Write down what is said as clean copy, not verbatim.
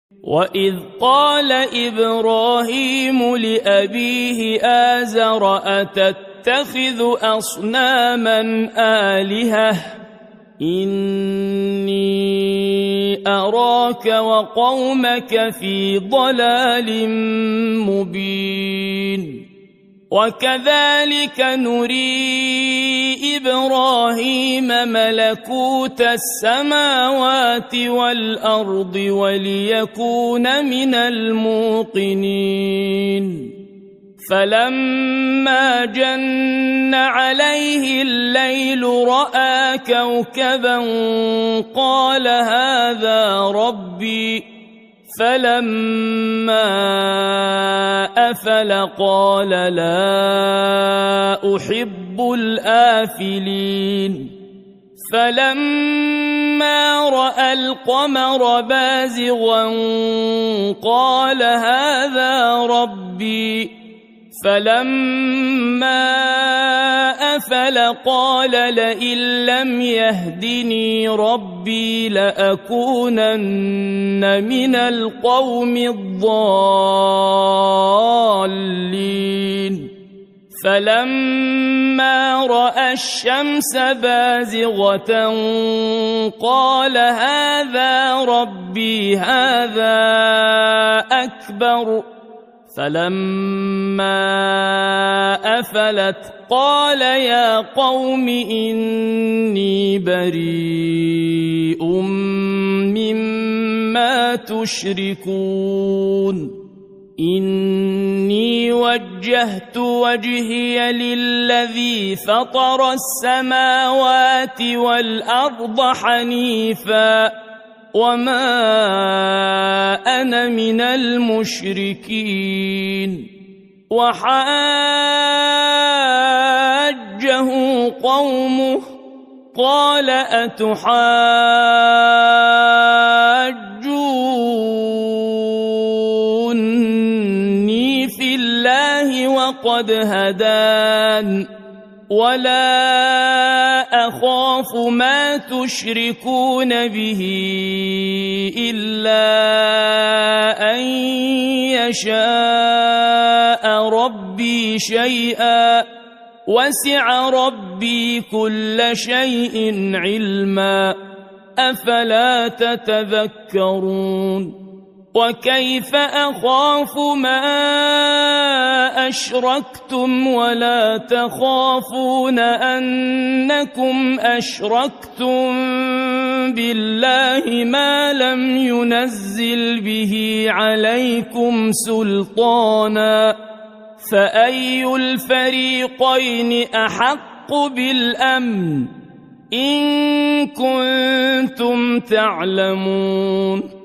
وإذ قال إبراهيم لأبيه آزر أتتخذ أصناما آلهة إني أراك وقومك في ضلال مبين وكذلك نري إبراهيم ملكوت السماوات والأرض وليكون من الموقنين فلما جن عليه الليل رأى كوكبا قال هذا ربي فلما أفل قال لا أحب الآفلين فلما رأى القمر بازغا قال هذا ربي فلما أفل قال لئن لم يهدني ربي لأكونن من القوم الضالين فلما رأى الشمس بازغة قال هذا ربي هذا أكبر فلما أفلت قال يا قوم إني بريء مما تشركون إني وجهت وجهي للذي فطر السماوات والأرض حنيفا وما أنا من المشركين وحاجه قومه قال أتحاجوني في الله وقد هدان ولا أخاف ما تشركون به إلا أن يشاء ربي شيئا وسع ربي كل شيء علما أفلا تتذكرون وكيف أخاف ما أشركتم ولا تخافون أنكم أشركتم بالله ما لم ينزل به عليكم سلطانا فأي الفريقين أحق بالأمن إن كنتم تعلمون